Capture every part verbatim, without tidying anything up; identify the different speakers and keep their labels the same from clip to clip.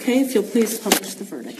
Speaker 1: Okay, if you'll please publish the verdict.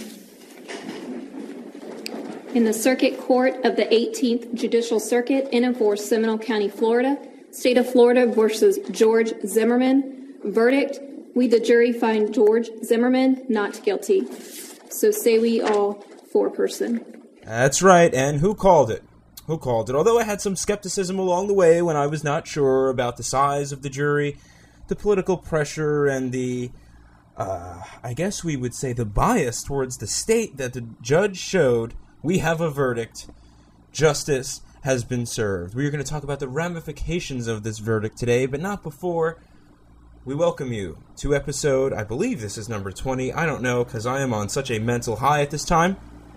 Speaker 2: In the Circuit Court of the eighteenth Judicial Circuit in and for Seminole County, Florida, State of Florida versus George Zimmerman. Verdict: we, the jury, find George Zimmerman not guilty. So say we all four-person.
Speaker 3: That's right, and who called it? Who called it? Although I had some skepticism along the way when I was not sure about the size of the jury, the political pressure, and the, uh, I guess we would say the bias towards the state that the judge showed, we have a verdict. Justice has been served. We are going to talk about the ramifications of this verdict today, but not before we welcome you to episode, I believe this is number twenty, I don't know, because I am on such a mental high at this time,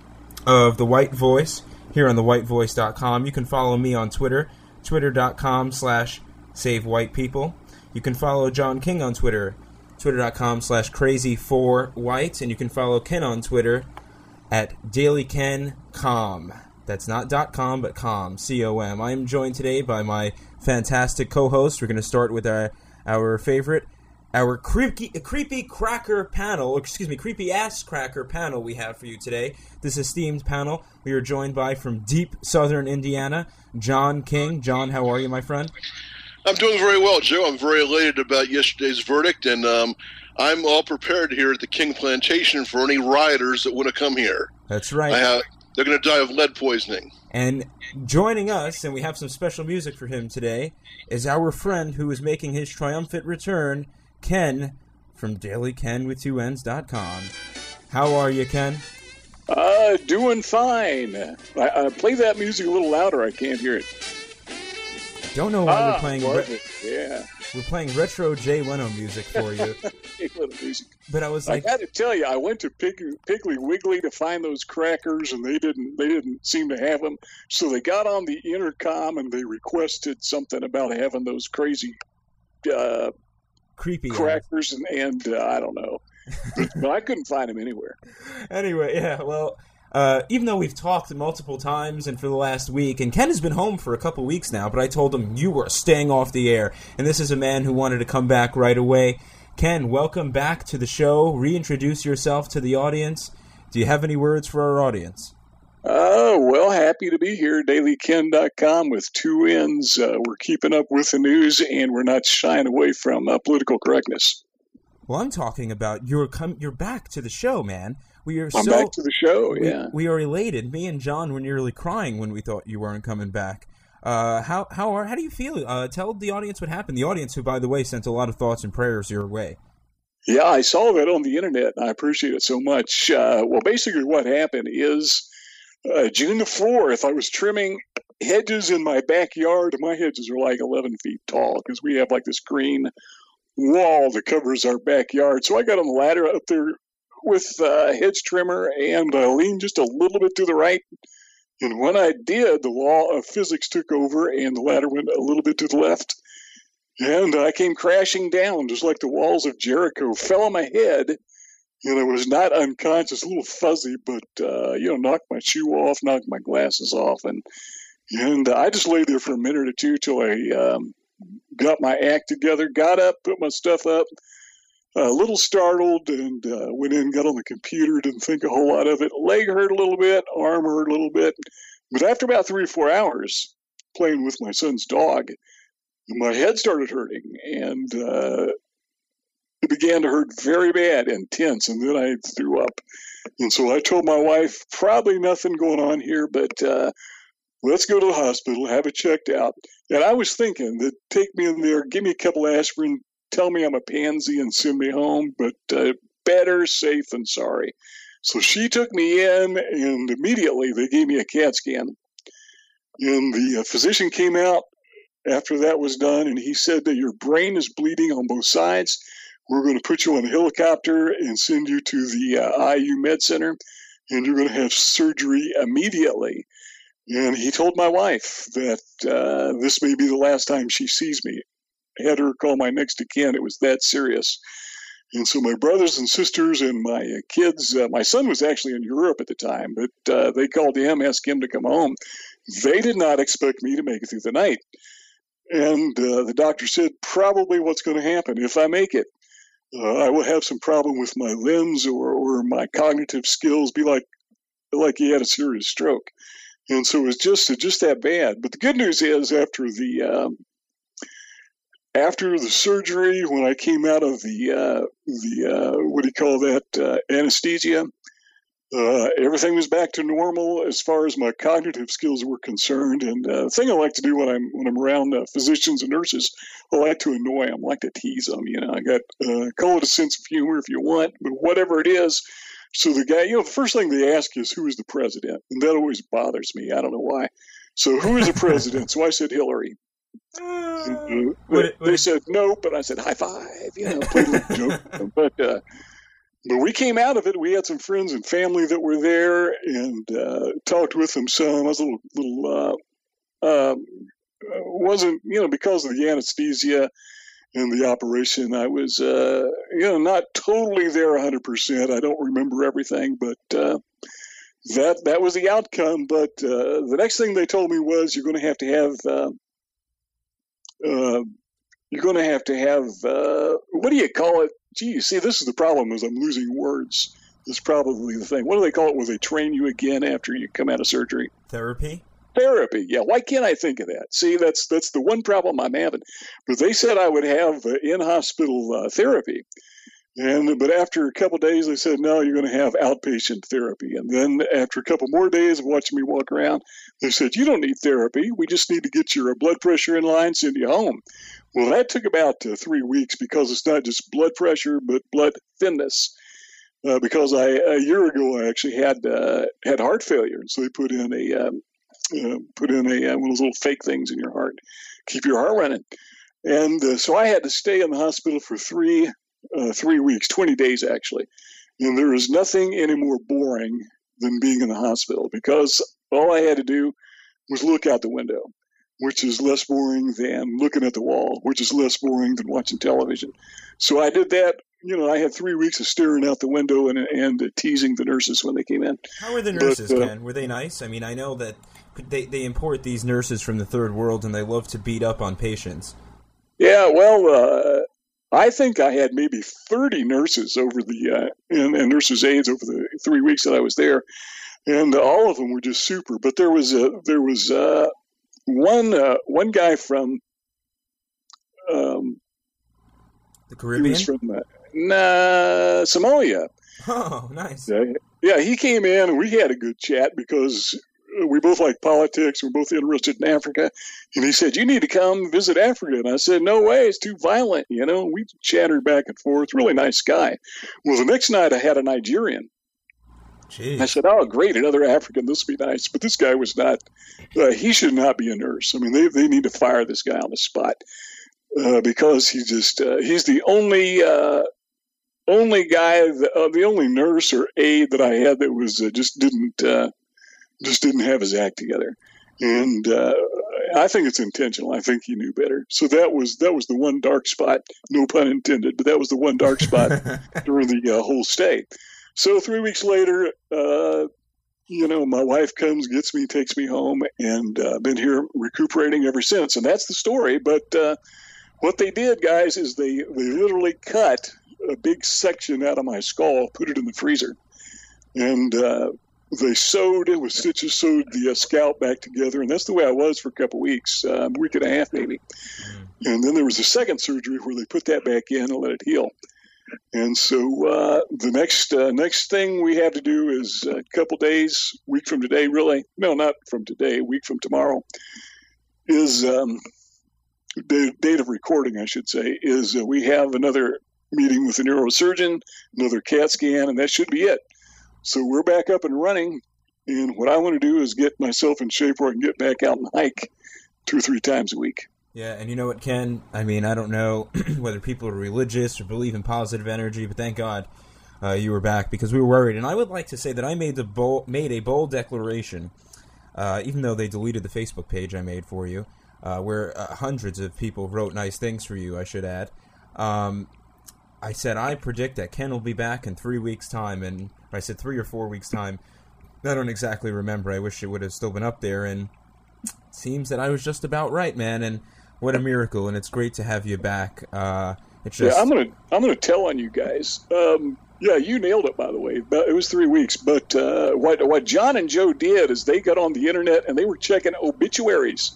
Speaker 3: of The White Voice, here on the white voice dot com. You can follow me on Twitter, twitter.com slash savewhitepeople. You can follow John King on Twitter, twitter.com slash crazy4white, and you can follow Ken on Twitter at dailykencom. That's not .com, but com, C O M. I am joined today by my fantastic co-host. We're going to start with our, our favorite, our creepy, creepy cracker panel, or excuse me, creepy ass cracker panel we have for you today. This esteemed panel we are joined by from deep southern Indiana, John King. John, how are you, my friend?
Speaker 4: I'm doing very well, Joe. I'm very elated about yesterday's verdict, and um, I'm all prepared here at the King Plantation for any rioters that want to come here.
Speaker 3: That's right.
Speaker 4: I have, they're going to die of lead poisoning. And
Speaker 3: joining us, and we have some special music for him today, is our friend who is making his triumphant return, Ken, from daily ken with two ends dot com. How are you, Ken?
Speaker 5: Uh, doing fine. I, I play that music a little louder. I can't hear it.
Speaker 3: Don't know why
Speaker 5: ah,
Speaker 3: we're playing.
Speaker 5: Re- yeah,
Speaker 3: we're playing retro Jay Leno music for you.
Speaker 5: Jay Leno music.
Speaker 3: But I was like,
Speaker 5: I got to tell you, I went to Pig, Piggly Wiggly to find those crackers, and they didn't. They didn't seem to have them. So they got on the intercom and they requested something about having those crazy, uh,
Speaker 3: creepy
Speaker 5: crackers, and, and uh, I don't know, but, but I couldn't find them anywhere.
Speaker 3: Anyway, yeah, well. Uh, even though we've talked multiple times and for the last week, and Ken has been home for a couple weeks now, but I told him you were staying off the air, and this is a man who wanted to come back right away. Ken, welcome back to the show. Reintroduce yourself to the audience. Do you have any words for our audience?
Speaker 5: Oh, well, happy to be here, daily ken dot com with two N's. Uh, we're keeping up with the news, and we're not shying away from uh, political correctness.
Speaker 3: Well, I'm talking about you're com- you're back to the show, man. We are
Speaker 5: I'm
Speaker 3: so,
Speaker 5: back to the show,
Speaker 3: we,
Speaker 5: yeah.
Speaker 3: We are elated. Me and John were nearly crying when we thought you weren't coming back. Uh, how how are how do you feel? Uh, tell the audience what happened. The audience, who, by the way, sent a lot of thoughts and prayers your way.
Speaker 5: Yeah, I saw that on the internet, and I appreciate it so much. Uh, well, basically what happened is uh, June the fourth, I was trimming hedges in my backyard. My hedges are like eleven feet tall because we have like this green wall that covers our backyard. So I got on the ladder up there with a uh, hedge trimmer and uh, leaned just a little bit to the right. And when I did, the law of physics took over and the ladder went a little bit to the left. And I came crashing down just like the walls of Jericho, fell on my head. And I was not unconscious, a little fuzzy, but, uh, you know, knocked my shoe off, knocked my glasses off. And, and uh, I just lay there for a minute or two till I um, got my act together, got up, put my stuff up. A little startled, and uh, went in, got on the computer, didn't think a whole lot of it. Leg hurt a little bit, arm hurt a little bit. But after about three or four hours playing with my son's dog, my head started hurting, and uh, it began to hurt very bad and tense, and then I threw up. And so I told my wife, probably nothing going on here, but uh, let's go to the hospital, have it checked out. And I was thinking that take me in there, give me a couple aspirin, tell me I'm a pansy and send me home, but uh, better safe than sorry. So she took me in, and immediately they gave me a CAT scan. And the uh, physician came out after that was done, and he said that your brain is bleeding on both sides. We're going to put you on a helicopter and send you to the uh, I U Med Center, and you're going to have surgery immediately. And he told my wife that uh, this may be the last time she sees me. I had her call my next of kin. It was that serious. And so my brothers and sisters and my uh, kids, uh, my son was actually in Europe at the time, but uh, they called him, asked him to come home. They did not expect me to make it through the night. And uh, the doctor said, probably what's going to happen if I make it. uh, I will have some problem with my limbs or, or my cognitive skills, be like like he had a serious stroke. And so it was just just that bad. But the good news is, after the um, after the surgery, when I came out of the uh, the uh, what do you call that uh, anesthesia, uh, everything was back to normal as far as my cognitive skills were concerned. And uh, the thing I like to do when I'm when I'm around uh, physicians and nurses, I like to annoy them, I like to tease them. You know, I got uh, call it a sense of humor if you want, but whatever it is. So the guy, you know, the first thing they ask is, who is the president? And that always bothers me. I don't know why. So who is the president? So I said Hillary. Uh,
Speaker 3: what, what,
Speaker 5: they said no, but I said high five. You know, played a little joke. But uh, but we came out of it. We had some friends and family that were there, and uh, talked with them some. I was a little little uh, um, wasn't you know because of the anesthesia and the operation. I was uh, you know not totally there one hundred percent. I don't remember everything, but. Uh, That that was the outcome, but uh, the next thing they told me was you're going to have to have uh, uh, you're going to have to have uh, what do you call it? Gee, see, this is the problem is I'm losing words. This is probably the thing. What do they call it where they train you again after you come out of surgery?
Speaker 3: Therapy?
Speaker 5: Therapy, yeah. Why can't I think of that? See, that's that's the one problem I'm having. But they said I would have uh, in-hospital uh, therapy. And but after a couple of days, they said, no, you're going to have outpatient therapy. And then after a couple more days of watching me walk around, they said, you don't need therapy. We just need to get your blood pressure in line, send you home. Well, that took about uh, three weeks because it's not just blood pressure, but blood thinness. Uh, because I a year ago, I actually had uh, had heart failure. So they put in a um, uh, put in a uh, one of those little fake things in your heart, keep your heart running. And uh, so I had to stay in the hospital for three Uh, three weeks, twenty days actually. And there is nothing any more boring than being in the hospital because all I had to do was look out the window, which is less boring than looking at the wall, which is less boring than watching television. So I did that. You know, I had three weeks of staring out the window and, and uh, teasing the nurses when they came in.
Speaker 3: How were the nurses,
Speaker 5: but, uh,
Speaker 3: Ken? Were they nice? I mean, I know that they, they import these nurses from the third world and they love to beat up on patients.
Speaker 5: Yeah, well, uh, I think I had maybe thirty nurses over the uh, and, and nurses' aides over the three weeks that I was there, and all of them were just super. But there was a there was uh, one uh, one guy from um,
Speaker 3: the Caribbean,
Speaker 5: he was from uh, nah, Somalia.
Speaker 3: Oh, nice.
Speaker 5: Yeah, yeah, he came in and we had a good chat because we both like politics. We're both interested in Africa. And he said, you need to come visit Africa. And I said, no way, it's too violent. You know, we chattered back and forth. Really nice guy. Well, the next night I had a Nigerian.
Speaker 3: Jeez.
Speaker 5: I said, oh, great, another African. This would be nice. But this guy was not, uh, he should not be a nurse. I mean, they they need to fire this guy on the spot uh, because he just, uh, he's the only, uh, only guy, that, uh, the only nurse or aide that I had that was uh, just didn't, uh, just didn't have his act together. And uh, I think it's intentional. I think he knew better. So that was that was the one dark spot, no pun intended, but that was the one dark spot during the uh, whole stay. So three weeks later, uh, you know, my wife comes, gets me, takes me home, and I've uh, been here recuperating ever since. And that's the story. But uh, what they did, guys, is they, they literally cut a big section out of my skull, put it in the freezer. And uh, they sewed it with stitches, sewed the uh, scalp back together. And that's the way I was for a couple of weeks, uh, a week and a half maybe. And then there was a second surgery where they put that back in and let it heal. And so uh, the next uh, next thing we have to do is a couple days, week from today, really. No, not from today, a week from tomorrow, is um, the date of recording, I should say, is uh, we have another meeting with a neurosurgeon, another CAT scan, and that should be it. So we're back up and running. And what I want to do is get myself in shape where I can get back out and hike two or three times a week.
Speaker 3: Yeah, and you know what, Ken? I mean, I don't know whether people are religious or believe in positive energy, but thank God uh, you were back because we were worried. And I would like to say that I made the bold, made a bold declaration, uh, even though they deleted the Facebook page I made for you, uh, where uh, hundreds of people wrote nice things for you, I should add. Um, I said, I predict that Ken will be back in three weeks' time, and I said three or four weeks' time. I don't exactly remember. I wish it would have still been up there, and it seems that I was just about right, man, and what a miracle, and it's great to have you back. Uh, It's just
Speaker 5: yeah, I'm gonna I'm gonna tell on you guys. Um, yeah, you nailed it. By the way, but it was three weeks. But uh, what what John and Joe did is they got on the internet and they were checking obituaries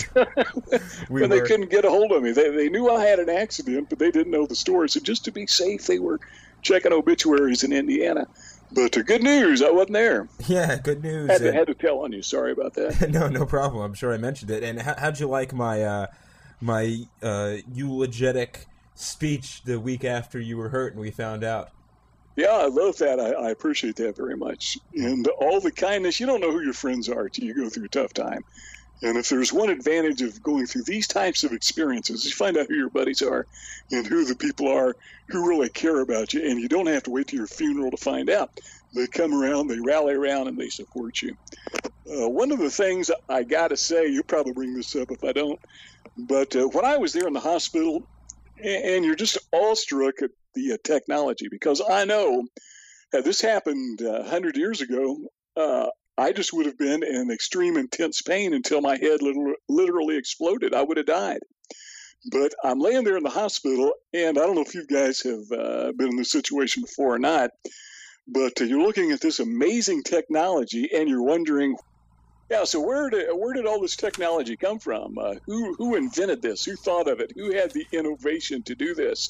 Speaker 3: we
Speaker 5: when they
Speaker 3: were-
Speaker 5: couldn't get a hold of me. They they knew I had an accident, but they didn't know the story. So just to be safe, they were checking obituaries in Indiana. But uh, good news, I wasn't there.
Speaker 3: Yeah, good news.
Speaker 5: Had to,
Speaker 3: And-
Speaker 5: had to tell on you. Sorry about that.
Speaker 3: no, no problem. I'm sure I mentioned it. And how, how'd you like my uh, my uh, eulogetic speech the week after you were hurt and we found out?
Speaker 5: Yeah, I love that. I, I appreciate that very much. And all the kindness. You don't know who your friends are till you go through a tough time. And if there's one advantage of going through these types of experiences, you find out who your buddies are and who the people are who really care about you. And you don't have to wait till your funeral to find out. They come around, they rally around, and they support you. Uh, one of the things I got to say, you'll probably bring this up if I don't, but uh, when I was there in the hospital, and, and you're just awestruck at the uh, technology, because I know uh, this happened uh, one hundred years ago. Uh, I just would have been in extreme intense pain until my head literally, literally exploded. I would have died. But I'm laying there in the hospital, and I don't know if you guys have uh, been in this situation before or not, but uh, you're looking at this amazing technology, and you're wondering, yeah, so where did where did all this technology come from? Uh, who who invented this? Who thought of it? Who had the innovation to do this?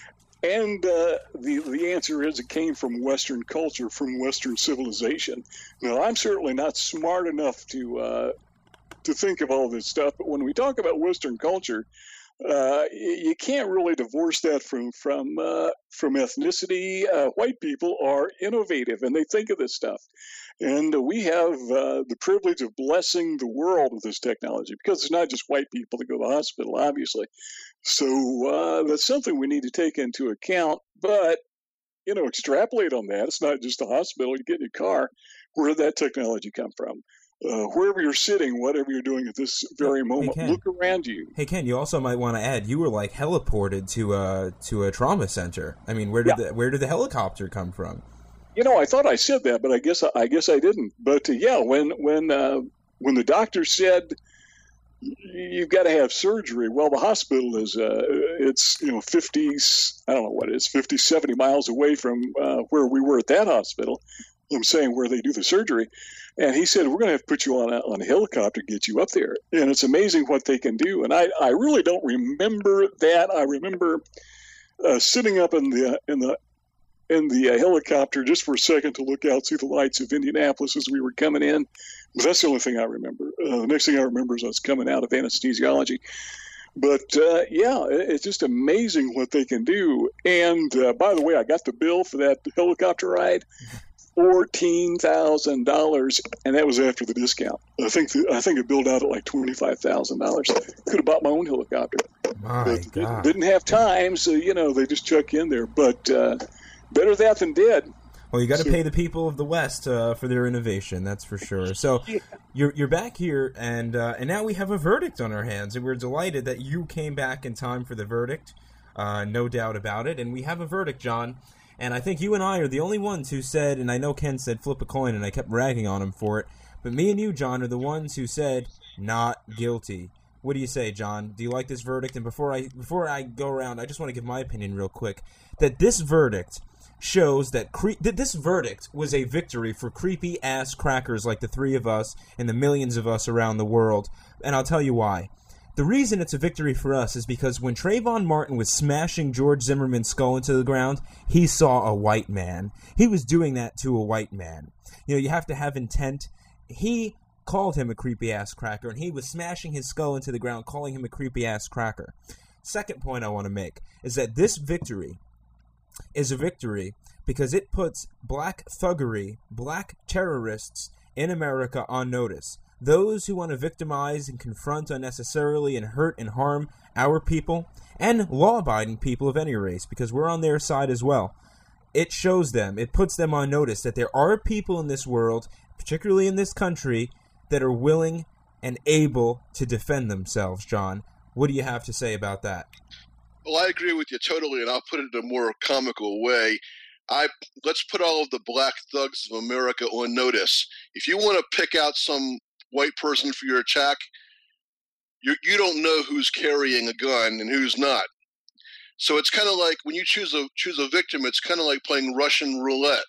Speaker 5: And uh, the the answer is it came from Western culture, from Western civilization. Now, I'm certainly not smart enough to uh, to think of all this stuff, but when we talk about Western culture, uh, you can't really divorce that from from uh, from ethnicity. Uh, white people are innovative, and they think of this stuff. And uh, we have uh, the privilege of blessing the world with this technology, because it's not just white people that go to the hospital, obviously. So uh, that's something we need to take into account. But, you know, extrapolate on that. It's not just a hospital. You get in your car. Where did that technology come from? Uh, wherever you're sitting, whatever you're doing at this very moment,
Speaker 3: Ken.
Speaker 5: look around you.
Speaker 3: Hey Ken, you also might want to add you were like heliported to a to a trauma center. I mean, where did
Speaker 5: Yeah.
Speaker 3: the where did the helicopter come from?
Speaker 5: You know, I thought I said that, but I guess I guess I didn't. But uh, yeah, when when uh, when the doctor said you've got to have surgery, well, the hospital is uh, it's you know fifty, I don't know what it is, fifty, seventy miles away from uh, where we were at that hospital. I'm saying where they do the surgery, and he said we're going to have to put you on a, on a helicopter to get you up there, and it's amazing what they can do. And I, I really don't remember that. I remember uh, sitting up in the in the in the uh, helicopter just for a second to look out, see the lights of Indianapolis as we were coming in. But that's the only thing I remember. Uh, the next thing I remember is I was coming out of anesthesiology. But, uh, yeah, it, it's just amazing what they can do. And, uh, by the way, I got the bill for that helicopter ride, fourteen thousand dollars, and that was after the discount. I think the, I think it billed out at like twenty-five thousand dollars. Could have bought my own helicopter.
Speaker 3: My
Speaker 5: But
Speaker 3: God.
Speaker 5: didn't have time, so, you know, they just chuck in there. But uh, better that than dead.
Speaker 3: Well, you got to
Speaker 5: So-
Speaker 3: pay the people of the West uh, for their innovation. That's for sure. So you're you're back here, and uh, and now we have a verdict on our hands, and we're delighted that you came back in time for the verdict. Uh, no doubt about it. And we have a verdict, John. And I think you and I are the only ones who said, and I know Ken said flip a coin, and I kept ragging on him for it. But me and you, John, are the ones who said not guilty. What do you say, John? Do you like this verdict? And before I before I go around, I just want to give my opinion real quick. That this verdict shows that, cre- that this verdict was a victory for creepy-ass crackers like the three of us and the millions of us around the world. And I'll tell you why. The reason it's a victory for us is because when Trayvon Martin was smashing George Zimmerman's skull into the ground, he saw a white man. He was doing that to a white man. You know, you have to have intent. He called him a creepy-ass cracker, and he was smashing his skull into the ground, calling him a creepy-ass cracker. Second point I want to make is that this victory is a victory because it puts black thuggery, black terrorists in America on notice. Those who want to victimize and confront unnecessarily and hurt and harm our people and law-abiding people of any race, because we're on their side as well. It shows them, it puts them on notice that there are people in this world, particularly in this country, that are willing and able to defend themselves, John. What do you have to say about that?
Speaker 4: Well, I agree with you totally, and I'll put it in a more comical way. I let's put all of the black thugs of America on notice. If you want to pick out some white person for your attack, you you don't know who's carrying a gun and who's not. So it's kind of like when you choose a choose a victim, it's kind of like playing Russian roulette.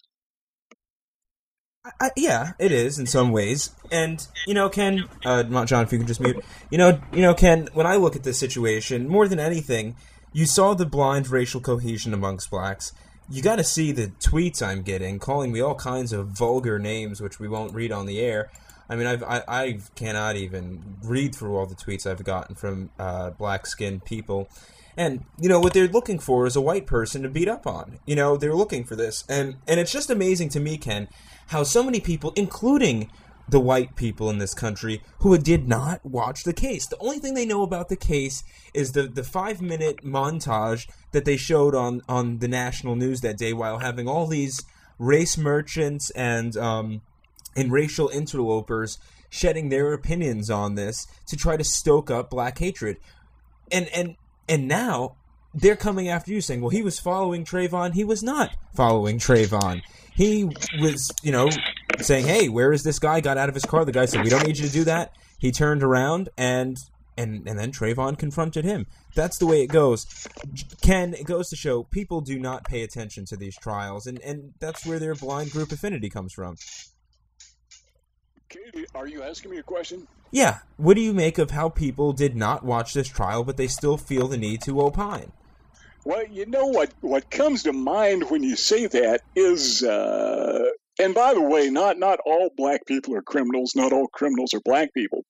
Speaker 3: I, yeah, it is in some ways. And, you know, Ken, uh, John, if you can just mute. You know, you know, Ken, when I look at this situation, more than anything, you saw the blind racial cohesion amongst blacks. You got to see the tweets I'm getting, calling me all kinds of vulgar names, which we won't read on the air. I mean, I've, I, I cannot even read through all the tweets I've gotten from uh, black-skinned people. And, you know, what they're looking for is a white person to beat up on. You know, they're looking for this. And, and it's just amazing to me, Ken, how so many people, including the white people in this country, who did not watch the case. The only thing they know about the case is the, the five-minute montage that they showed on, on the national news that day while having all these race merchants and um, and racial interlopers shedding their opinions on this to try to stoke up black hatred. And and and now they're coming after you saying, well, he was following Trayvon. He was not following Trayvon. He was, you know, saying, hey, where is this guy? Got out of his car. The guy said, we don't need you to do that. He turned around, and and, and then Trayvon confronted him. That's the way it goes. Ken, it goes to show people do not pay attention to these trials, and, and that's where their blind group affinity comes from.
Speaker 5: Katie, are you asking me a question?
Speaker 3: Yeah. What do you make of how people did not watch this trial, but they still feel the need to opine?
Speaker 5: Well, you know what, what comes to mind when you say that is, uh, and by the way, not, not all black people are criminals, not all criminals are black people.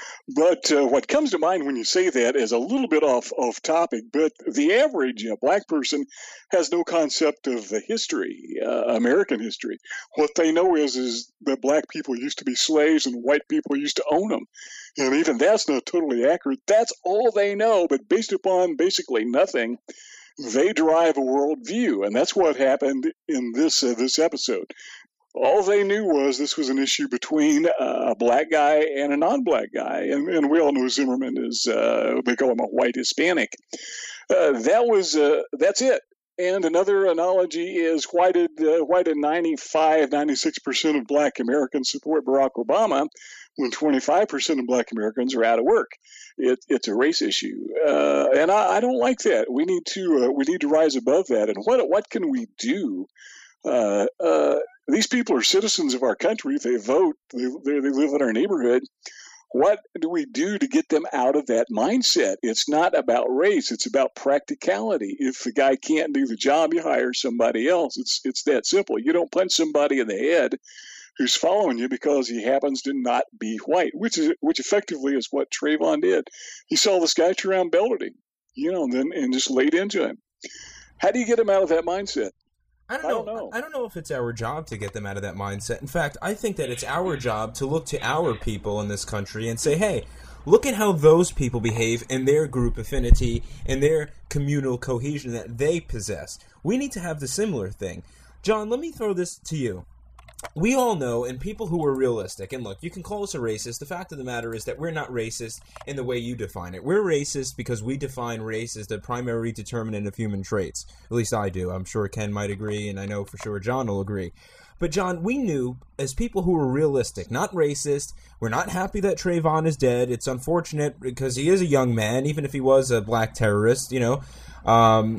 Speaker 5: But uh, what comes to mind when you say that is a little bit off, off topic, but the average uh, black person has no concept of the history, uh, American history. What they know is, is that black people used to be slaves and white people used to own them. And even that's not totally accurate. That's all they know, but based upon basically nothing, they derive a worldview, and that's what happened in this uh, this episode. All they knew was this was an issue between a black guy and a non-black guy, and, and we all know Zimmerman is, uh, they call him a white Hispanic. Uh, that was, uh, that's it. And another analogy is why did uh, why did ninety-five, ninety-six percent of black Americans support Barack Obama when twenty-five percent of black Americans are out of work? It, it's a race issue, uh, and I, I don't like that. We need to uh, we need to rise above that. And what what can we do? Uh, uh, these people are citizens of our country. They vote. They, they they live in our neighborhood. What do we do to get them out of that mindset? It's not about race. It's about practicality. If the guy can't do the job, you hire somebody else. It's it's that simple. You don't punch somebody in the head who's following you because he happens to not be white, which is which effectively is what Trayvon did. He saw this guy Trayvon belted him, you know, and then and just laid into him. How do you get him out of that mindset?
Speaker 3: I don't, know. I don't know. I don't know if it's our job to get them out of that mindset. In fact, I think that it's our job to look to our people in this country and say, hey, look at how those people behave in their group affinity and their communal cohesion that they possess. We need to have the similar thing. John, let me throw this to you. We all know, and people who are realistic, and look, you can call us a racist. The fact of the matter is that we're not racist in the way you define it. We're racist because we define race as the primary determinant of human traits. At least I do. I'm sure Ken might agree, and I know for sure John will agree. But John, we knew, as people who were realistic, not racist, we're not happy that Trayvon is dead. It's unfortunate because he is a young man, even if he was a black terrorist, you know. Um,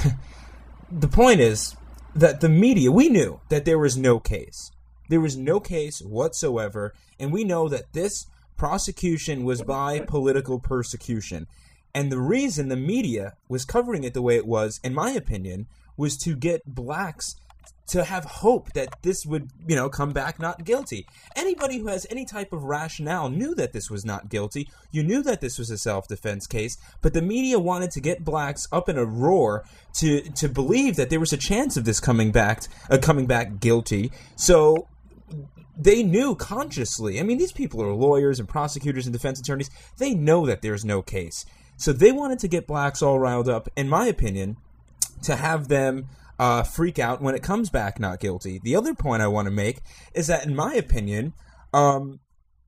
Speaker 3: the point is that the media, we knew that there was no case. There was no case whatsoever, and we know that this prosecution was by political persecution. And the reason the media was covering it the way it was, in my opinion, was to get blacks to have hope that this would, you know, come back not guilty. Anybody who has any type of rationale knew that this was not guilty. You knew that this was a self-defense case, but the media wanted to get blacks up in a roar to to believe that there was a chance of this coming back, uh, coming back guilty. So they knew consciously. I mean, these people are lawyers and prosecutors and defense attorneys. They know that there's no case. So they wanted to get blacks all riled up, in my opinion, to have them Uh, freak out when it comes back not guilty. The other point I want to make is that, in my opinion, um,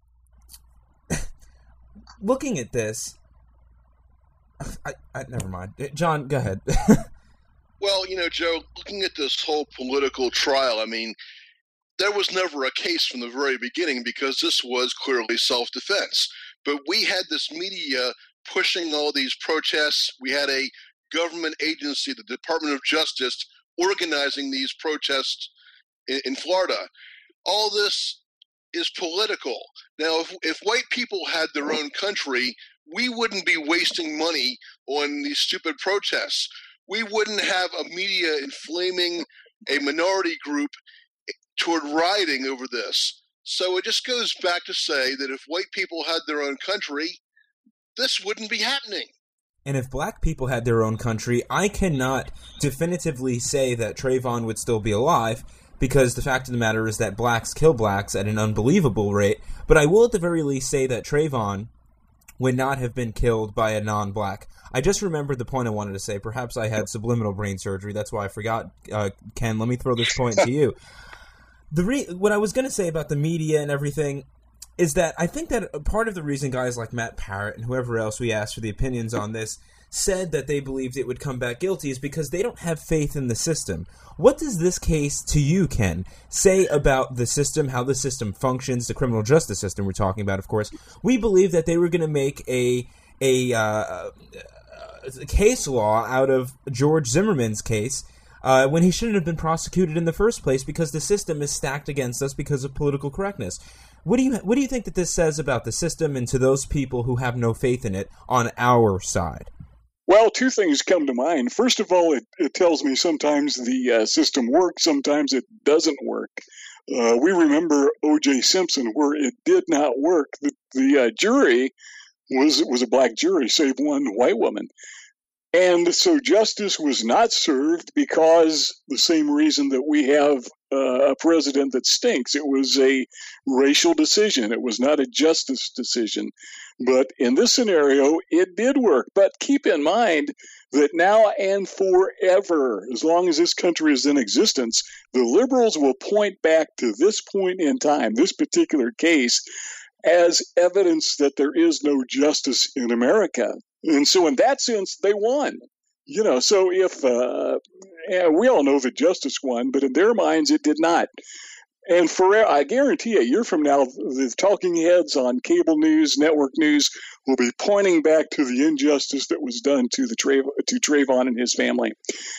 Speaker 3: looking at this, I, I, never mind. John, go ahead.
Speaker 4: Well, you know, Joe, looking at this whole political trial, I mean, there was never a case from the very beginning because this was clearly self-defense. But we had this media pushing all these protests. We had a government agency, the Department of Justice, organizing these protests in, in Florida. All this is political. Now, if, if white people had their own country, we wouldn't be wasting money on these stupid protests. We wouldn't have a media inflaming a minority group toward rioting over this. So it just goes back to say that if white people had their own country, this wouldn't be happening.
Speaker 3: And if black people had their own country, I cannot definitively say that Trayvon would still be alive, because the fact of the matter is that blacks kill blacks at an unbelievable rate. But I will at the very least say that Trayvon would not have been killed by a non-black. I just remembered the point I wanted to say. Perhaps I had subliminal brain surgery. That's why I forgot. Uh, Ken, let me throw this point to you. The re- what I was going to say about the media and everything is that I think that part of the reason guys like Matt Parrott and whoever else we asked for the opinions on this said that they believed it would come back guilty is because they don't have faith in the system. What does this case, to you, Ken, say about the system, how the system functions, the criminal justice system we're talking about, of course? We believe that they were going to make a a, uh, a case law out of George Zimmerman's case uh, when he shouldn't have been prosecuted in the first place because the system is stacked against us because of political correctness. What do you what do you think that this says about the system and to those people who have no faith in it on our side?
Speaker 5: Well, two things come to mind. First of all, it, it tells me sometimes the uh, system works, sometimes it doesn't work. Uh, we remember O J Simpson, where it did not work. The, the uh, jury was was a black jury, save one white woman. And so justice was not served because the same reason that we have uh, a president that stinks. It was a racial decision. It was not a justice decision. But in this scenario, it did work. But keep in mind that now and forever, as long as this country is in existence, the liberals will point back to this point in time, this particular case, as evidence that there is no justice in America. And so in that sense, they won. You know, so if, uh, yeah, we all know that justice won, but in their minds, it did not. And for, I guarantee a year from now, the talking heads on cable news, network news, will be pointing back to the injustice that was done to the Trav- to Trayvon and his family.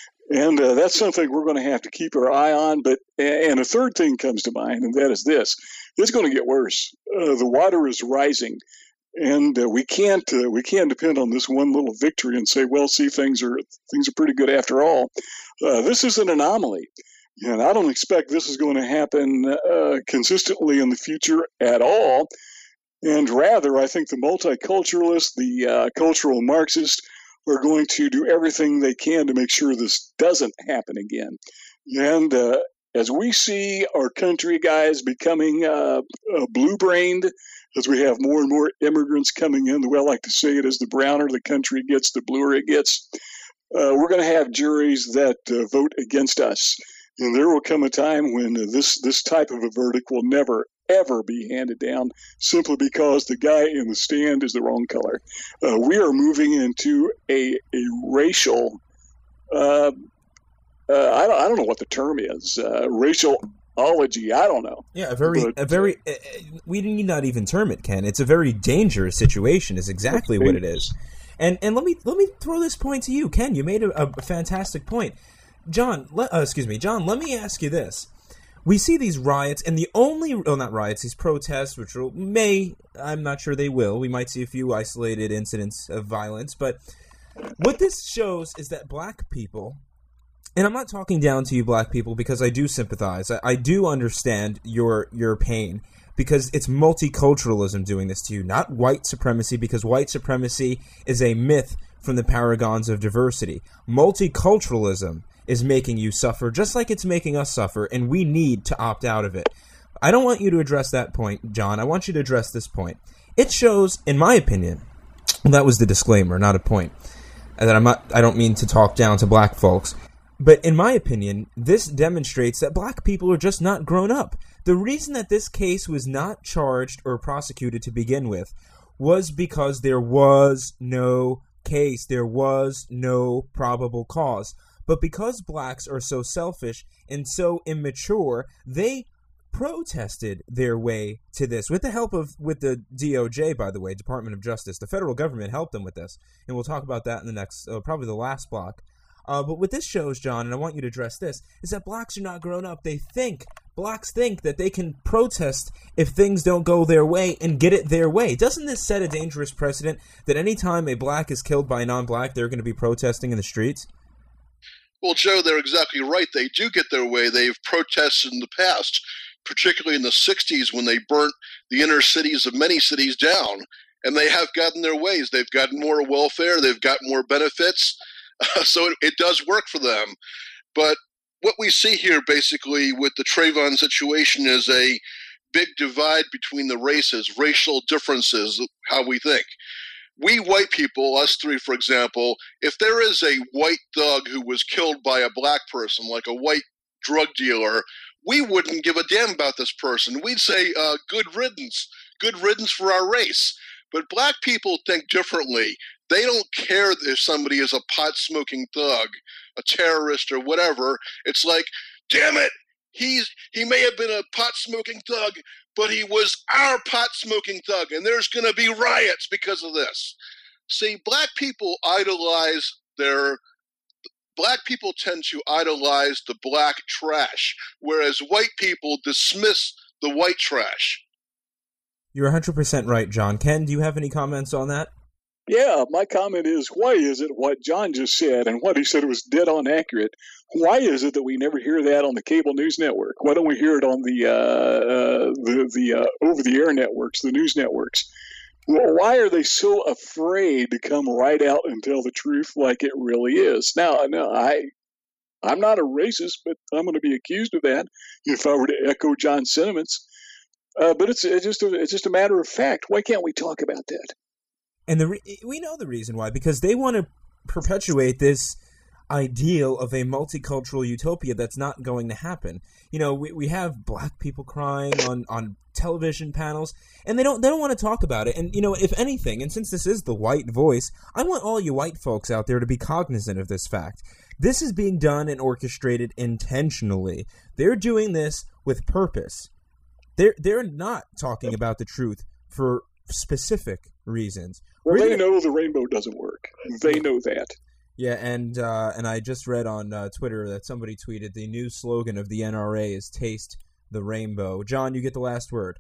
Speaker 5: And uh, that's something we're going to have to keep our eye on. But and a third thing comes to mind, and that is this. It's going to get worse. Uh, the water is rising. And uh, we can't uh, we can't depend on this one little victory and say, well, see, things are things are pretty good after all. Uh, this is an anomaly, and I don't expect this is going to happen uh, consistently in the future at all. And rather, I think the multiculturalists, the uh, cultural Marxists, are going to do everything they can to make sure this doesn't happen again. And uh, as we see our country, guys, becoming uh, uh, blue-brained, as we have more and more immigrants coming in, the way I like to say it is the browner the country gets, the bluer it gets. Uh, we're going to have juries that uh, vote against us. And there will come a time when uh, this, this type of a verdict will never, ever be handed down simply because the guy in the stand is the wrong color. Uh, we are moving into a, a racial, uh, uh, I, don't, I don't know what the term is, uh, racial ology, I don't know.
Speaker 3: Yeah, a very,
Speaker 5: but,
Speaker 3: a very. Uh, we need not even term it, Ken. It's a very dangerous situation. Is exactly what it is. And and let me let me throw this point to you, Ken. You made a, a fantastic point, John. Le, uh, excuse me, John. Let me ask you this: we see these riots, and the only, well, not riots, these protests, which will, may, I'm not sure they will. We might see a few isolated incidents of violence, but what this shows is that black people. And I'm not talking down to you black people because I do sympathize. I, I do understand your your pain because it's multiculturalism doing this to you, not white supremacy, because white supremacy is a myth from the paragons of diversity. Multiculturalism is making you suffer just like it's making us suffer, and we need to opt out of it. I don't want you to address that point, John. I want you to address this point. It shows, in my opinion, well, that was the disclaimer, not a point, that I'm not, I don't mean to talk down to black folks. But in my opinion, this demonstrates that black people are just not grown up. The reason that this case was not charged or prosecuted to begin with was because there was no case. There was no probable cause. But because blacks are so selfish and so immature, they protested their way to this with the help of with the D O J, by the way, Department of Justice. The federal government helped them with this, and we'll talk about that in the next, uh, probably the last block. Uh, but what this shows, John, and I want you to address this, is that blacks are not grown up. They think, blacks think that they can protest if things don't go their way and get it their way. Doesn't this set a dangerous precedent that any time a black is killed by a non-black, they're going to be protesting in the streets?
Speaker 4: Well, Joe, they're exactly right. They do get their way. They've protested in the past, particularly in the sixties when they burnt the inner cities of many cities down, and they have gotten their ways. They've gotten more welfare. They've gotten more benefits. Uh, so it, it does work for them. But what we see here basically with the Trayvon situation is a big divide between the races, racial differences, how we think. We white people, us three, for example, if there is a white thug who was killed by a black person, like a white drug dealer, we wouldn't give a damn about this person. We'd say, uh, good riddance, good riddance for our race. But black people think differently. They don't care if somebody is a pot-smoking thug, a terrorist, or whatever. It's like, damn it, he's he may have been a pot-smoking thug, but he was our pot-smoking thug, and there's going to be riots because of this. See, black people idolize their black people tend to idolize the black trash, whereas white people dismiss the white trash.
Speaker 3: You're one hundred percent right, John. Ken, do you have any comments on that?
Speaker 5: Yeah, my comment is, why is it what John just said and what he said was dead on accurate? Why is it that we never hear that on the cable news network? Why don't we hear it on the uh, uh, the, the uh, over-the-air networks, the news networks? Well, why are they so afraid to come right out and tell the truth like it really is? Now, no, I, I'm not a racist, but I'm going to be accused of that if I were to echo John's sentiments. Uh, but it's, it's just a, it's just a matter of fact. Why can't we talk about that?
Speaker 3: And the re- we know the reason why, because they want to perpetuate this ideal of a multicultural utopia that's not going to happen. You know, we we have black people crying on, on television panels, and they don't they don't want to talk about it. And, you know, if anything, and since this is the white voice, I want all you white folks out there to be cognizant of this fact. This is being done and orchestrated intentionally. They're doing this with purpose. They're, they're not talking about the truth for specific reasons.
Speaker 5: Well,
Speaker 3: We're
Speaker 5: they
Speaker 3: gonna...
Speaker 5: know the rainbow doesn't work. They know that.
Speaker 3: Yeah, and uh, and I just read on uh, Twitter that somebody tweeted the new slogan of the N R A is "Taste the Rainbow." John, you get the last word.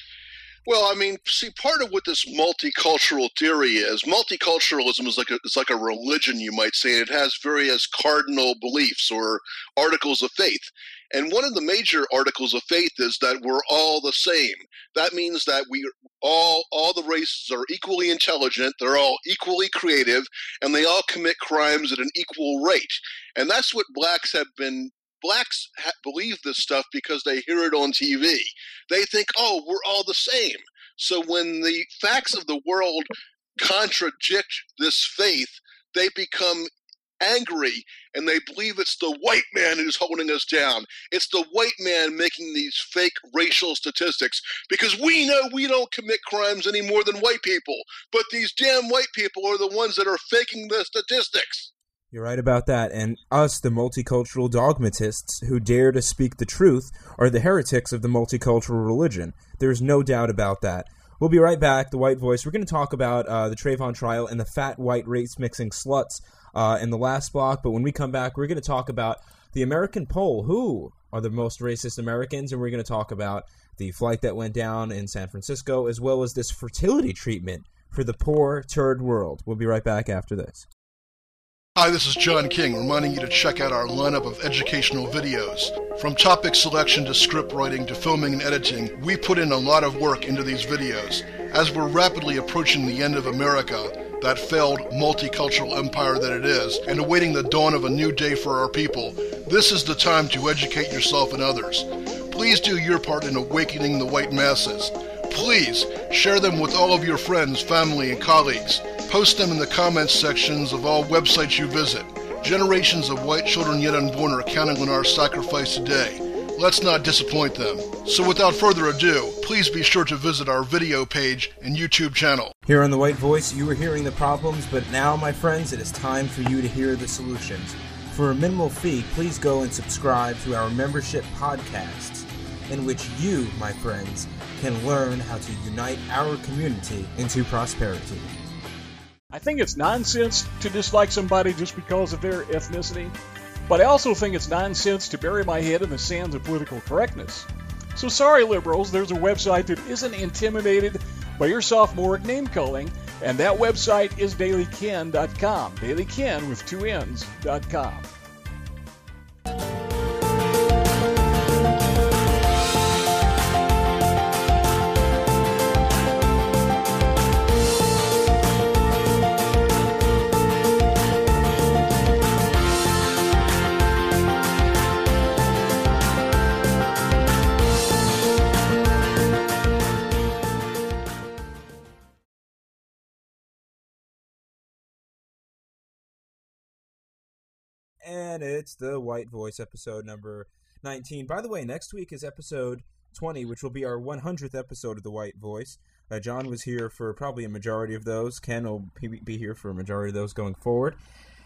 Speaker 4: Well, I mean, see, part of what this multicultural theory is, multiculturalism is like a, it's like a religion, you might say. It has various cardinal beliefs or articles of faith. And one of the major articles of faith is that we're all the same. That means that we all, all the races are equally intelligent, they're all equally creative, and they all commit crimes at an equal rate. And that's what blacks have been Blacks ha- believe this stuff because they hear it on T V. They think, oh, we're all the same. So when the facts of the world contradict this faith, they become angry, and they believe it's the white man who's holding us down. It's the white man making these fake racial statistics because we know we don't commit crimes any more than white people, but these damn white people are the ones that are faking the statistics.
Speaker 3: You're right about that, and us, the multicultural dogmatists who dare to speak the truth, are the heretics of the multicultural religion. There's no doubt about that. We'll be right back, The White Voice. We're going to talk about uh, the Trayvon trial and the fat white race-mixing sluts uh, in the last block, but when we come back, we're going to talk about the American poll. Who are the most racist Americans? And we're going to talk about the flight that went down in San Francisco, as well as this fertility treatment for the poor third world. We'll be right back after this.
Speaker 6: Hi, this is John King, reminding you to check out our lineup of educational videos. From topic selection to script writing to filming and editing, we put in a lot of work into these videos. As we're rapidly approaching the end of America, that failed multicultural empire that it is, and awaiting the dawn of a new day for our people, this is the time to educate yourself and others. Please do your part in awakening the white masses. Please share them with all of your friends, family, and colleagues. Post them in the comments sections of all websites you visit. Generations of white children yet unborn are counting on our sacrifice today. Let's not disappoint them. So without further ado, please be sure to visit our video page and YouTube channel.
Speaker 3: Here on The White Voice, you were hearing the problems, but now, my friends, it is time for you to hear the solutions. For a minimal fee, please go and subscribe to our membership podcasts. in which you, my friends, can learn how to unite our community into prosperity.
Speaker 5: I think it's nonsense to dislike somebody just because of their ethnicity, but I also think it's nonsense to bury my head in the sands of political correctness. So sorry, liberals, there's a website that isn't intimidated by your sophomoric name-calling, and that website is daily ken dot com. dailyken with two N's, dot com.
Speaker 3: And it's the White Voice, episode number nineteen. By the way, next week is episode twenty, which will be our one hundredth episode of the White Voice. Uh, John was here for probably a majority of those. Ken will be here for a majority of those going forward.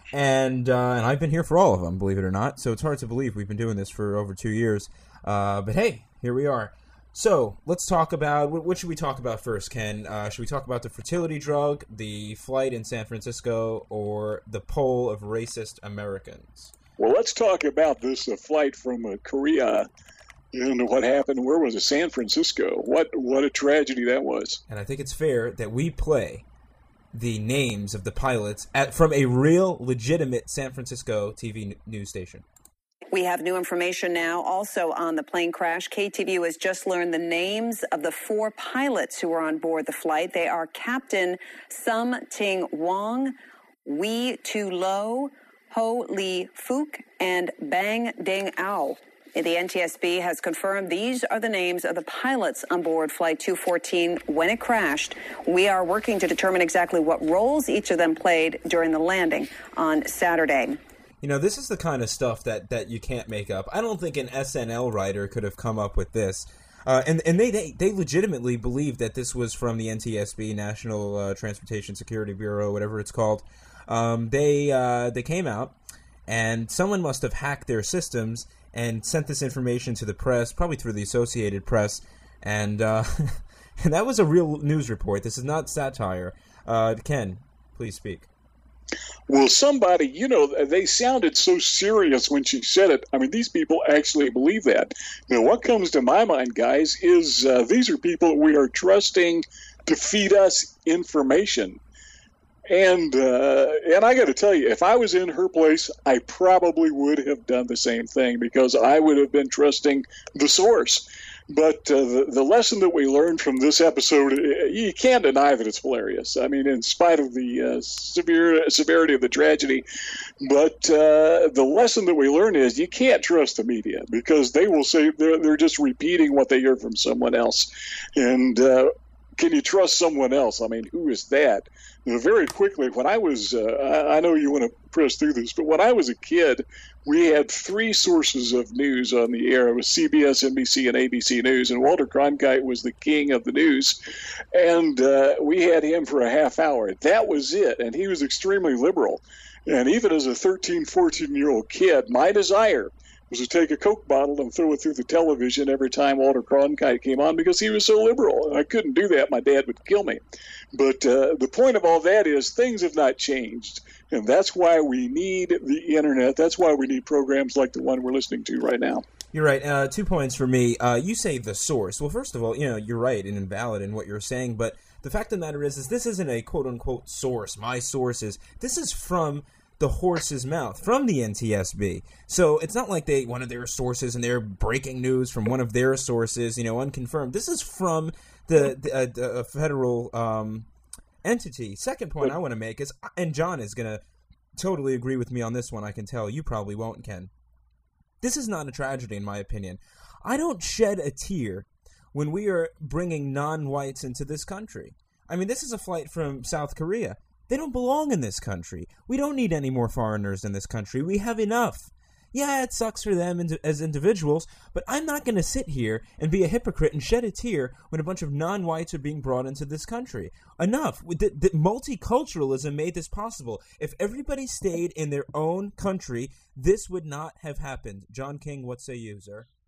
Speaker 3: And uh, and I've been here for all of them, believe it or not. So it's hard to believe we've been doing this for over two years. Uh, but hey, here we are. So let's talk about, what, what should we talk about first, Ken? Uh, should we talk about the fertility drug, the flight in San Francisco, or the poll of racist Americans?
Speaker 5: Well, let's talk about this uh, flight from uh, Korea and what happened. Where was it? San Francisco. What what a tragedy that was.
Speaker 3: And I think it's fair that we play the names of the pilots at, from a real, legitimate San Francisco T V n- news station.
Speaker 7: We have new information now also on the plane crash. K T V U has just learned the names of the four pilots who were on board the flight. They are Captain Sum Ting Wong, Wee Tu Lo, Ho Lee Fook, and Bang Ding Ao. The N T S B has confirmed these are the names of the pilots on board Flight two fourteen when it crashed. We are working to determine exactly what roles each of them played during the landing on Saturday.
Speaker 3: You know, this is the kind of stuff that, that you can't make up. I don't think an S N L writer could have come up with this. Uh, and and they, they they legitimately believed that this was from the N T S B, National uh, Transportation Security Bureau, whatever it's called. Um, they uh, they came out, and someone must have hacked their systems and sent this information to the press, probably through the Associated Press. And, uh, and that was a real news report. This is not satire. Uh, Ken, please speak.
Speaker 5: Well, somebody, you know, they sounded so serious when she said it. I mean, these people actually believe that. Now, what comes to my mind, guys, is uh, these are people we are trusting to feed us information. And uh, and I got to tell you, if I was in her place, I probably would have done the same thing because I would have been trusting the source. But uh, the, the lesson that we learned from this episode, you can't deny that it's hilarious. I mean, in spite of the uh, severe severity of the tragedy, but uh, the lesson that we learned is you can't trust the media because they will say they're, they're just repeating what they heard from someone else. And uh, can you trust someone else? I mean, who is that? You know, very quickly, when I was, uh, I, I know you want to press through this, but when I was a kid, we had three sources of news on the air. It was C B S, N B C, and A B C News, and Walter Cronkite was the king of the news, and uh, we had him for a half hour. That was it, and he was extremely liberal. And even as a thirteen, fourteen-year-old kid, my desire was to take a Coke bottle and throw it through the television every time Walter Cronkite came on because he was so liberal. And I couldn't do that. My dad would kill me. But uh, the point of all that is things have not changed. And that's why we need the Internet. That's why we need programs like the one we're listening to right now.
Speaker 3: You're right. Uh, two points for me. Uh, you say the source. Well, first of all, you know, you're right and invalid in what you're saying. But the fact of the matter is, is this isn't a quote-unquote source. My source is. This is from the horse's mouth, from the N T S B. So it's not like they one of their sources and they're breaking news from one of their sources, you know, unconfirmed. This is from the, the, uh, the federal um, entity. Second point I want to make is, and John is going to totally agree with me on this one, I can tell. You probably won't, Ken. This is not a tragedy, in my opinion. I don't shed a tear when we are bringing non-whites into this country. I mean, this is a flight from South Korea. They don't belong in this country. We don't need any more foreigners in this country. We have enough. Yeah, it sucks for them as individuals, but I'm not going to sit here and be a hypocrite and shed a tear when a bunch of non-whites are being brought into this country. Enough. The, the multiculturalism made this possible. If everybody stayed in their own country, this would not have happened. John King, what say you, sir?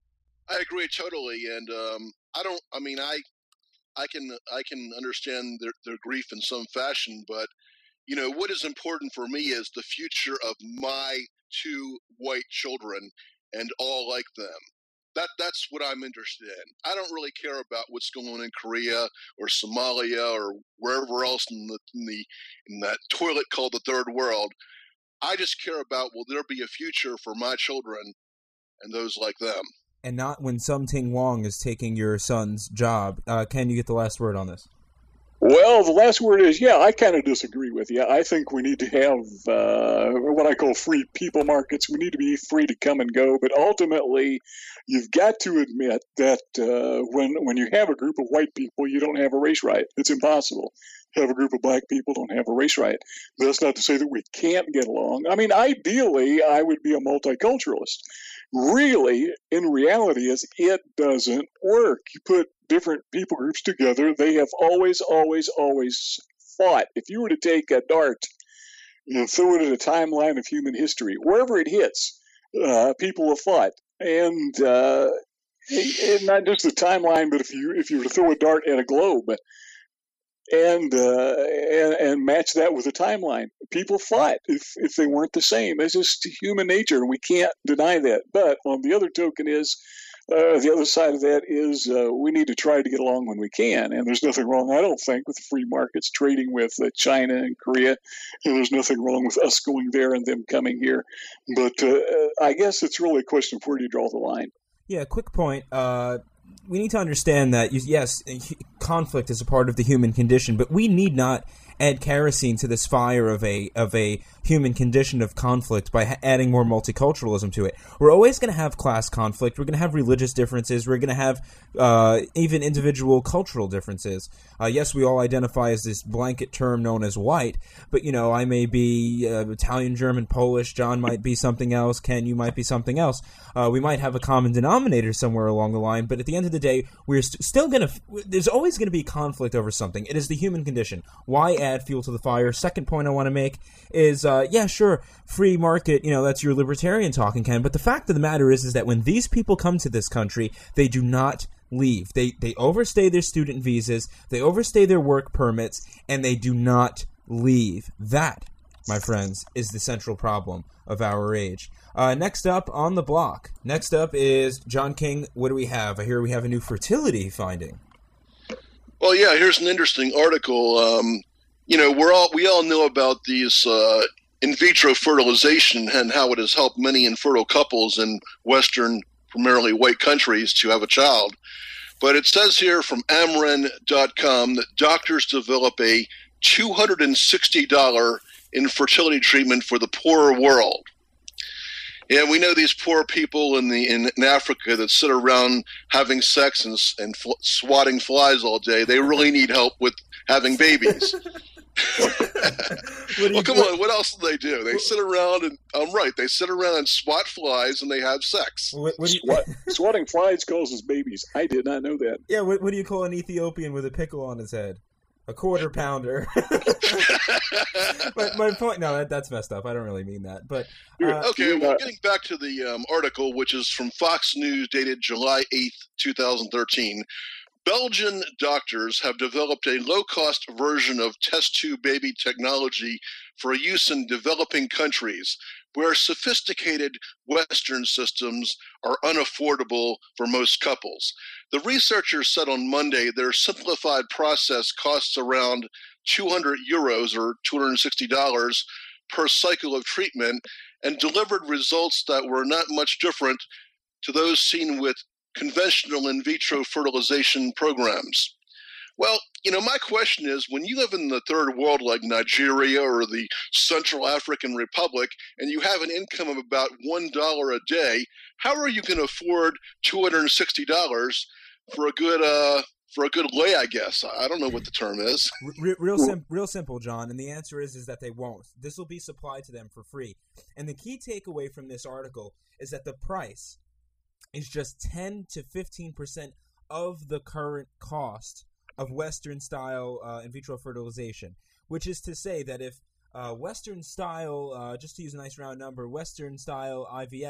Speaker 4: I agree totally, and um, I don't. I mean, I, I can, I can understand their, their grief in some fashion, but you know what is important for me is the future of my two white children, and all like them. That that's what I'm interested in. I don't really care about what's going on in Korea or Somalia or wherever else in the in the in that toilet called the third world. I just care about, will there be a future for my children and those like them?
Speaker 3: And not when Sum-Ting Wong is taking your son's job. Uh, Ken, you get the last word on this.
Speaker 5: Well, the last word is, yeah, I kind of disagree with you. I think we need to have uh, what I call free people markets. We need to be free to come and go. But ultimately, you've got to admit that uh, when when you have a group of white people, you don't have a race riot. It's impossible. Have a group of black people, don't have a race riot. That's not to say that we can't get along. I mean, ideally, I would be a multiculturalist. Really, in reality, is it doesn't work. You put different people groups together, they have always, always, always fought. If you were to take a dart and throw it at a timeline of human history, wherever it hits, uh, people have fought. And, uh, and not just the timeline, but if you if you were to throw a dart at a globe and uh, and, and match that with a timeline, people fought if, if they weren't the same. It's just human nature, and we can't deny that. But on the other token is, Uh, the other side of that is uh, we need to try to get along when we can, and there's nothing wrong, I don't think, with the free markets trading with uh, China and Korea, and there's nothing wrong with us going there and them coming here. But uh, I guess it's really a question of where do you draw the line.
Speaker 3: Yeah, quick point. Uh, we need to understand that, yes, conflict is a part of the human condition, but we need not add kerosene to this fire of a of a human condition of conflict by ha- adding more multiculturalism to it. We're always going to have class conflict. We're going to have religious differences. We're going to have uh, even individual cultural differences. Uh, yes, we all identify as this blanket term known as white, but, you know, I may be uh, Italian, German, Polish. John might be something else. Ken, you might be something else. Uh, we might have a common denominator somewhere along the line, but at the end of the day, we're st- still going to – there's always going to be conflict over something. It is the human condition. Why add fuel to the fire? Second point I want to make is, uh, yeah, sure, free market, you know, that's your libertarian talking, Ken, but the fact of the matter is, is that when these people come to this country, they do not leave. They, they overstay their student visas, they overstay their work permits, and they do not leave. That, my friends, is the central problem of our age. Uh, next up on the block, next up is John King. What do we have? I hear we have a new fertility finding.
Speaker 4: Well, yeah, here's an interesting article. Um, you know, we're all we all know about these uh, in vitro fertilization and how it has helped many infertile couples in Western, primarily white countries to have a child. But it says here from Amren dot com that doctors develop a two hundred sixty dollars infertility treatment for the poorer world. And we know these poor people in the in, in Africa that sit around having sex and, and fl- swatting flies all day. They really need help with having babies. Well, come on. What else do they do? They sit around and I'm right. They sit around and swat flies and they have sex.
Speaker 3: What, what do you,
Speaker 5: Swat, swatting flies causes babies. I did not know that.
Speaker 3: Yeah. What, what do you call an Ethiopian with a pickle on his head? A quarter pounder. But my point, no, that, that's messed up. I don't really mean that. But uh,
Speaker 4: okay, well, getting back to the um, article, which is from Fox News, dated July eighth, twenty thirteen. Belgian doctors have developed a low-cost version of test tube baby technology for use in developing countries where sophisticated Western systems are unaffordable for most couples. The researchers said on Monday their simplified process costs around two hundred euros or two hundred sixty dollars per cycle of treatment and delivered results that were not much different to those seen with conventional in vitro fertilization programs. Well, you know, my question is, when you live in the third world like Nigeria or the Central African Republic and you have an income of about one dollar a day, how are you going to afford two hundred sixty dollars for a good uh, for a good lay, I guess? I don't know what the term is.
Speaker 3: Real, real, sim- real simple, John, and the answer is, is that they won't. This will be supplied to them for free. And the key takeaway from this article is that the price is just ten to fifteen percent of the current cost of Western-style uh, in vitro fertilization, which is to say that if uh, Western-style, uh, just to use a nice round number, Western-style I V F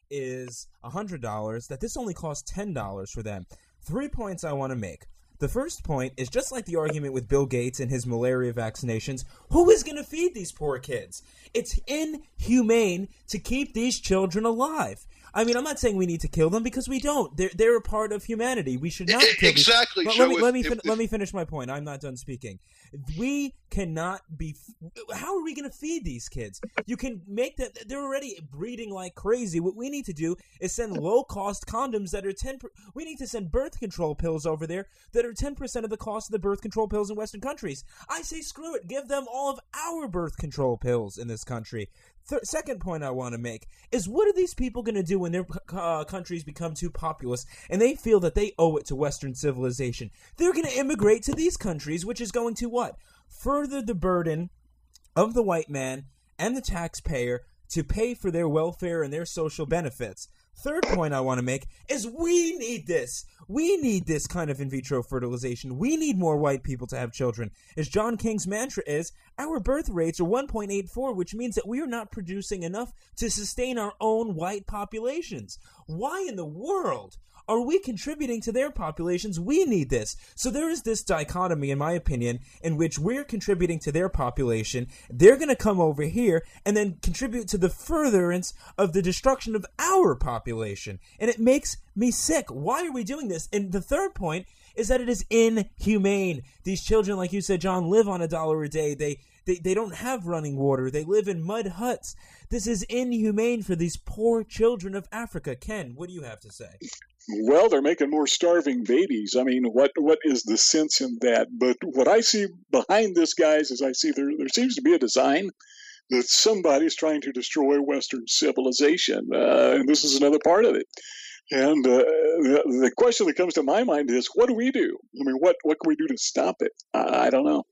Speaker 3: is one hundred dollars, that this only costs ten dollars for them. Three points I want to make. The first point is just like the argument with Bill Gates and his malaria vaccinations. Who is going to feed these poor kids? It's inhumane to keep these children alive. I mean, I'm not saying we need to kill them because we don't. They're they're a part of humanity. We should not kill
Speaker 4: exactly.
Speaker 3: These.
Speaker 4: Joe,
Speaker 3: Let me
Speaker 4: if,
Speaker 3: let me
Speaker 4: if,
Speaker 3: fin-
Speaker 4: if,
Speaker 3: let me finish my point. I'm not done speaking. We cannot be. How are we going to feed these kids? You can make them. They're already breeding like crazy. What we need to do is send low cost condoms that are ten. Per, we need to send birth control pills over there that are ten percent of the cost of the birth control pills in Western countries. I say screw it. Give them all of our birth control pills in this country. Th- second point I want to make is, what are these people going to do when their uh, countries become too populous and they feel that they owe it to Western civilization? They're going to immigrate to these countries, which is going to what? Further the burden of the white man and the taxpayer to pay for their welfare and their social benefits. Third point I want to make is we need this. We need this kind of in vitro fertilization. We need more white people to have children. As John King's mantra is, our birth rates are one point eight four, which means that we are not producing enough to sustain our own white populations. Why in the world are we contributing to their populations? We need this. So there is this dichotomy, in my opinion, in which we're contributing to their population. They're going to come over here and then contribute to the furtherance of the destruction of our population. And it makes me sick. Why are we doing this? And the third point is that it is inhumane. These children, like you said, John, live on a dollar a day. They They, they don't have running water. They live in mud huts. This is inhumane for these poor children of Africa. Ken, what do you have to say?
Speaker 5: Well, they're making more starving babies. I mean, what what is the sense in that? But what I see behind this, guys, is I see there there seems to be a design that somebody's trying to destroy Western civilization, uh, and this is another part of it. And uh, the, the question that comes to my mind is, what do we do? I mean, what, what can we do to stop it? I, I don't know.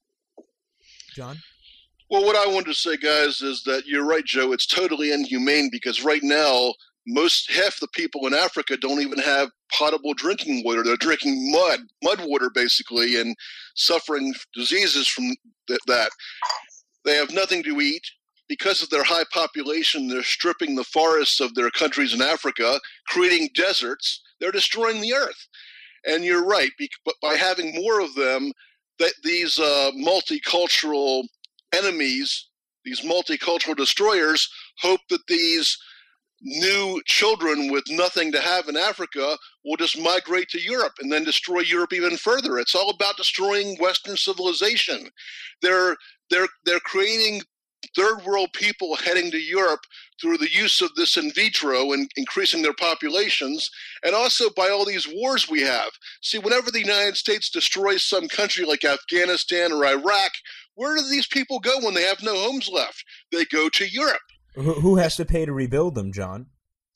Speaker 3: John?
Speaker 4: Well, what I wanted to say, guys, is that you're right, Joe. It's totally inhumane because right now, most half the people in Africa don't even have potable drinking water. They're drinking mud, mud water, basically, and suffering diseases from th- that. They have nothing to eat. Because of their high population, they're stripping the forests of their countries in Africa, creating deserts. They're destroying the earth. And you're right, but by having more of them, that these uh, multicultural enemies, these multicultural destroyers, hope that these new children with nothing to have in Africa will just migrate to Europe and then destroy Europe even further. It's all about destroying Western civilization. They're they're they're creating third world people heading to Europe through the use of this in vitro and increasing their populations, and also by all these wars we have. See, whenever the United States destroys some country like Afghanistan or Iraq, where do these people go when they have no homes left? They go to Europe.
Speaker 3: Who has to pay to rebuild them, John?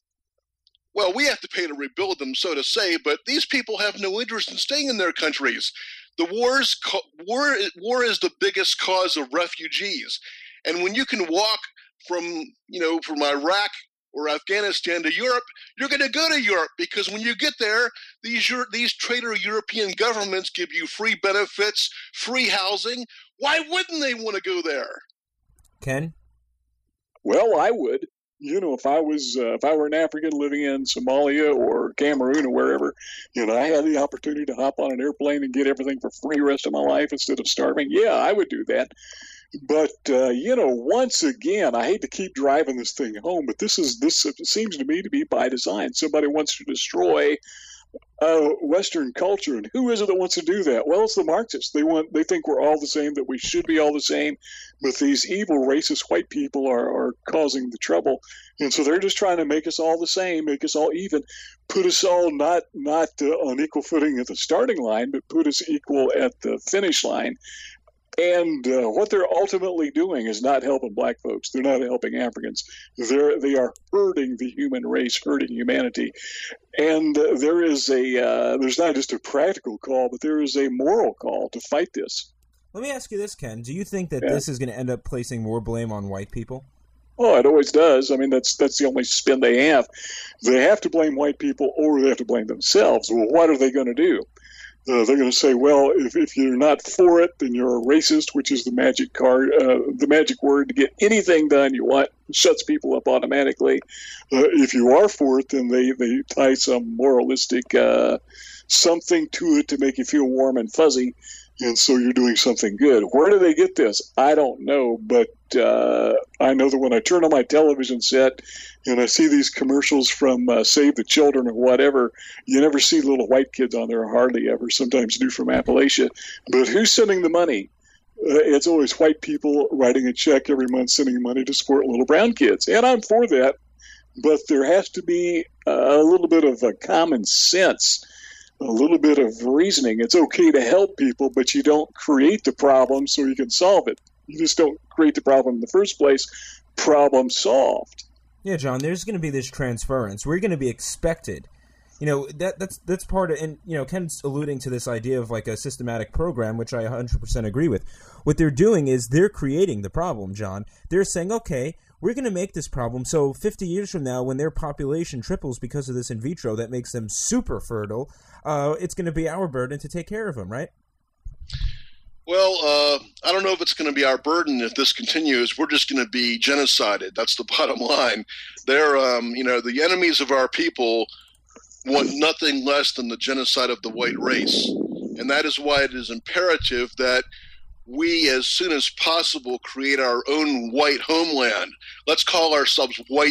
Speaker 4: Well, we have to pay to rebuild them, so to say, but these people have no interest in staying in their countries. The wars, war, war is the biggest cause of refugees. And when you can walk from, you know, from Iraq or Afghanistan to Europe, you're going to go to Europe because when you get there, these these traitor European governments give you free benefits, free housing. Why wouldn't they want to go there?
Speaker 3: Ken?
Speaker 5: Well, I would. You know, if I was uh, if I were an African living in Somalia or Cameroon or wherever, you know, I had the opportunity to hop on an airplane and get everything for free the rest of my life instead of starving. Yeah, I would do that. But, uh, you know, once again, I hate to keep driving this thing home, but this is this seems to me to be by design. Somebody wants to destroy uh, Western culture. And who is it that wants to do that? Well, it's the Marxists. They want they think we're all the same, that we should be all the same. But these evil, racist white people are, are causing the trouble. And so they're just trying to make us all the same, make us all even, put us all not, not uh, on equal footing at the starting line, but put us equal at the finish line. And uh, what they're ultimately doing is not helping black folks. They're not helping Africans. They're, they are hurting the human race, hurting humanity. And uh, there is a uh, there's not just a practical call, but there is a moral call to fight this.
Speaker 3: Let me ask you this, Ken. Do you think that
Speaker 5: yeah.
Speaker 3: this is going to end up placing more blame on white people?
Speaker 5: Oh, it always does. I mean, that's that's the only spin they have. They have to blame white people or they have to blame themselves. Well, what are they going to do? Uh, they're going to say, well, if, if you're not for it, then you're a racist, which is the magic card, uh, the magic word to get anything done you want. It shuts people up automatically. Uh, if you are for it, then they, they tie some moralistic uh, something to it to make you feel warm and fuzzy, and so you're doing something good. Where do they get this? I don't know, but uh, I know that when I turn on my television set and I see these commercials from uh, Save the Children or whatever, you never see little white kids on there, hardly ever. Sometimes do from Appalachia. But who's sending the money? Uh, it's always white people writing a check every month, sending money to support little brown kids. And I'm for that, but there has to be a little bit of a common sense, a little bit of reasoning. It's okay to help people, but you don't create the problem so you can solve it. You just don't create the problem in the first place. Problem solved.
Speaker 3: Yeah, John, there's going to be this transference. We're going to be expected. You know, that that's that's part of, and, you know, Ken's alluding to this idea of like a systematic program, which I one hundred percent agree with. What they're doing is they're creating the problem, John. They're saying, okay, we're going to make this problem, so fifty years from now, when their population triples because of this in vitro that makes them super fertile, uh, it's going to be our burden to take care of them, right?
Speaker 4: Well, uh, I don't know if it's going to be our burden if this continues. We're just going to be genocided. That's the bottom line. They're, um, you know, the enemies of our people want nothing less than the genocide of the white race. And that is why it is imperative that we, as soon as possible, create our own white homeland. Let's call ourselves white